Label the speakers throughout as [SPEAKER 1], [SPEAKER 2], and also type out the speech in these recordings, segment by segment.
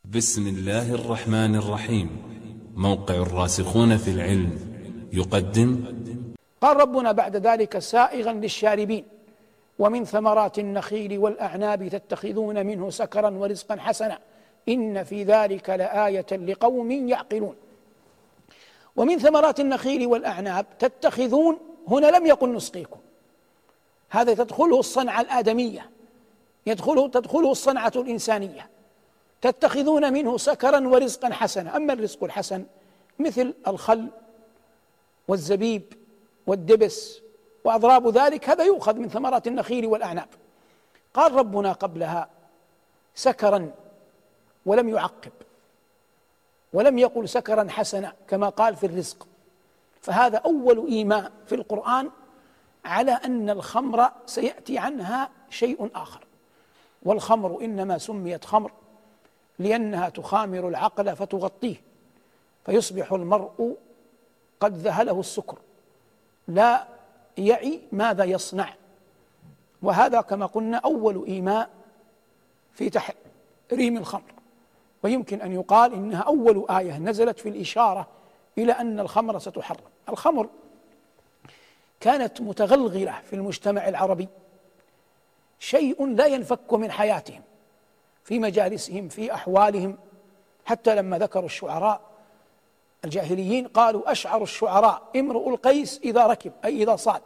[SPEAKER 1] بسم الله الرحمن الرحيم. موقع الراسخون في العلم يقدم.
[SPEAKER 2] قال ربنا بعد ذلك سائغا للشاربين ومن ثمرات النخيل والأعناب تتخذون منه سكرا ورزقا حسنا إن في ذلك لآية لقوم يعقلون. ومن ثمرات النخيل والأعناب تتخذون، هنا لم يقل نسقيكم، هذا تدخله الصنعة الآدمية، تدخله الصنعة الإنسانية. تتخذون منه سكرا ورزقا حسنا. أما الرزق الحسن مثل الخل والزبيب والدبس وأضراب ذلك، هذا يؤخذ من ثمرات النخيل والأعناب. قال ربنا قبلها سكرا ولم يعقب، ولم يقل سكرا حسنا كما قال في الرزق. فهذا أول إيماء في القرآن على أن الخمر سيأتي عنها شيء آخر. والخمر إنما سميت خمر لأنها تخامر العقل فتغطيه، فيصبح المرء قد ذهله السكر لا يعي ماذا يصنع. وهذا كما قلنا أول إيماء في تحريم الخمر، ويمكن أن يقال إنها أول آية نزلت في الإشارة إلى أن الخمر ستحرم. الخمر كانت متغلغلة في المجتمع العربي، شيء لا ينفك من حياتهم، في مجالسهم، في أحوالهم. حتى لما ذكروا الشعراء الجاهليين قالوا أشعر الشعراء امرؤ القيس إذا ركب، أي إذا صاد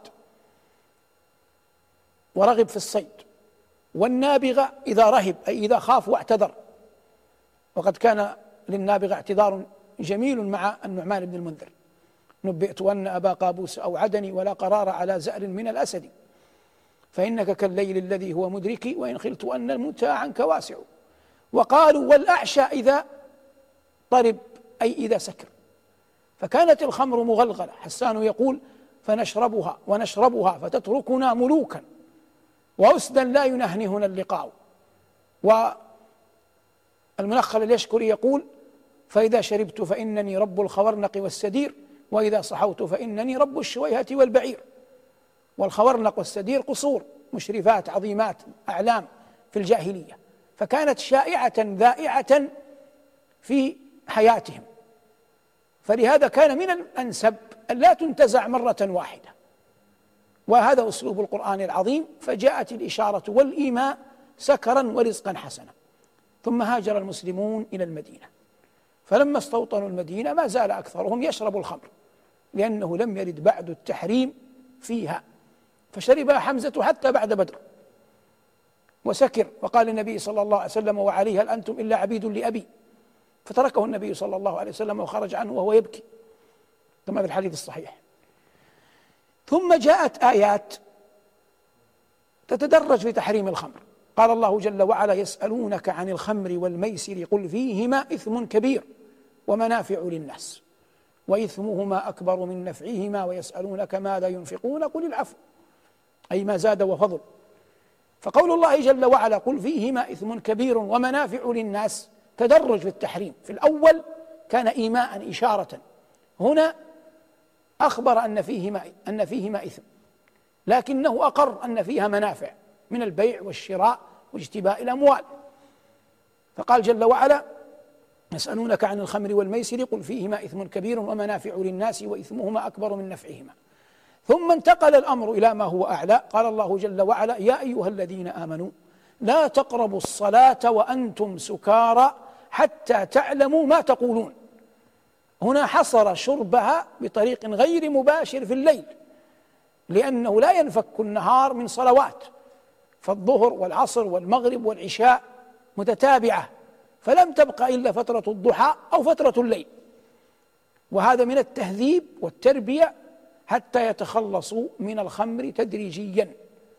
[SPEAKER 2] ورغب في الصيد، والنابغة إذا رهب، أي إذا خاف واعتذر. وقد كان للنابغة اعتذار جميل مع النعمان بن المنذر: نبئت أن أبا قابوس أوعدني ولا قرار على زأر من الأسد، فإنك كالليل الذي هو مدركي وإن خلت أن المنتهى عنك واسع. وقالوا والأعشى إذا طرب، أي إذا سكر. فكانت الخمر مغلغلة. حسان يقول فنشربها ونشربها فتتركنا ملوكا وأسدا لا ينهنهنا اللقاء. والمنخل اليشكري يقول فإذا شربت فإنني رب الخورنق والسدير، وإذا صحوت فإنني رب الشويهة والبعير. والخورنق والسدير قصور مشرفات عظيمات أعلام في الجاهلية، فكانت شائعة ذائعة في حياتهم. فلهذا كان من الأنسب أن لا تنتزع مرة واحدة، وهذا أسلوب القرآن العظيم. فجاءت الإشارة والإيماء سكرا ورزقا حسنا. ثم هاجر المسلمون إلى المدينة، فلما استوطنوا المدينة ما زال أكثرهم يشرب الخمر، لأنه لم يرد بعد التحريم فيها، فشربها حمزة حتى بعد بدر وسكر. وقال النبي صلى الله عليه وسلم وعليه هل أنتم إلا عبيد لأبي، فتركه النبي صلى الله عليه وسلم وخرج عنه وهو يبكي كما في الحديث الصحيح. ثم جاءت آيات تتدرج في تحريم الخمر. قال الله جل وعلا يسألونك عن الخمر والميسر قل فيهما إثم كبير ومنافع للناس وإثمهما أكبر من نفعهما ويسألونك ماذا ينفقون قل العفو، أي ما زاد وفضل. فقول الله جل وعلا قل فيهما إثم كبير ومنافع للناس تدرج في التحريم. في الأول كان إيماء إشارة، هنا أخبر أن فيهما إثم، لكنه أقر أن فيها منافع من البيع والشراء واجتباء الأموال. فقال جل وعلا يسألونك عن الخمر والميسر قل فيهما إثم كبير ومنافع للناس وإثمهما أكبر من نفعهما. ثم انتقل الأمر إلى ما هو أعلى. قال الله جل وعلا يا أيها الذين آمنوا لا تقربوا الصلاة وأنتم سكارى حتى تعلموا ما تقولون. هنا حصر شربها بطريق غير مباشر في الليل، لأنه لا ينفك النهار من صلوات، فالظهر والعصر والمغرب والعشاء متتابعة، فلم تبق إلا فترة الضحى أو فترة الليل. وهذا من التهذيب والتربية حتى يتخلصوا من الخمر تدريجيا.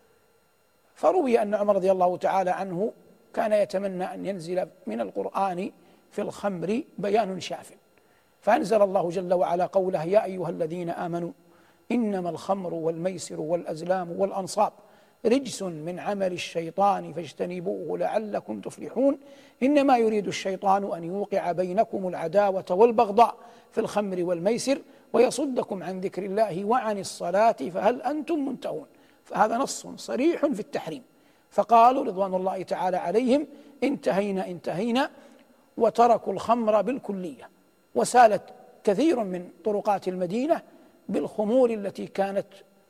[SPEAKER 2] فروي أن عمر رضي الله تعالى عنه كان يتمنى أن ينزل من القرآن في الخمر بيان شاف، فأنزل الله جل وعلا قوله يا أيها الذين آمنوا إنما الخمر والميسر والأزلام والأنصاب رجس من عمل الشيطان فاجتنبوه لعلكم تفلحون إنما يريد الشيطان أن يوقع بينكم العداوة والبغضاء في الخمر والميسر ويصدكم عن ذكر الله وعن الصلاة فهل أنتم منتهون. فهذا نص صريح في التحريم. فقالوا رضوان الله تعالى عليهم انتهينا. وتركوا الخمر بالكلية، وسالت كثير من طرقات المدينة بالخمور التي كانت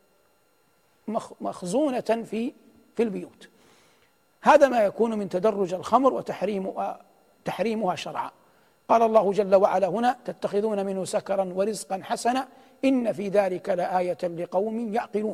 [SPEAKER 2] مخزونة في البيوت. هذا ما يكون من تدرج الخمر وتحريمها شرعا. قال الله جل وعلا هنا: تتخذون منه سكرا ورزقا حسنا إن في ذلك لآية لقوم يعقلون.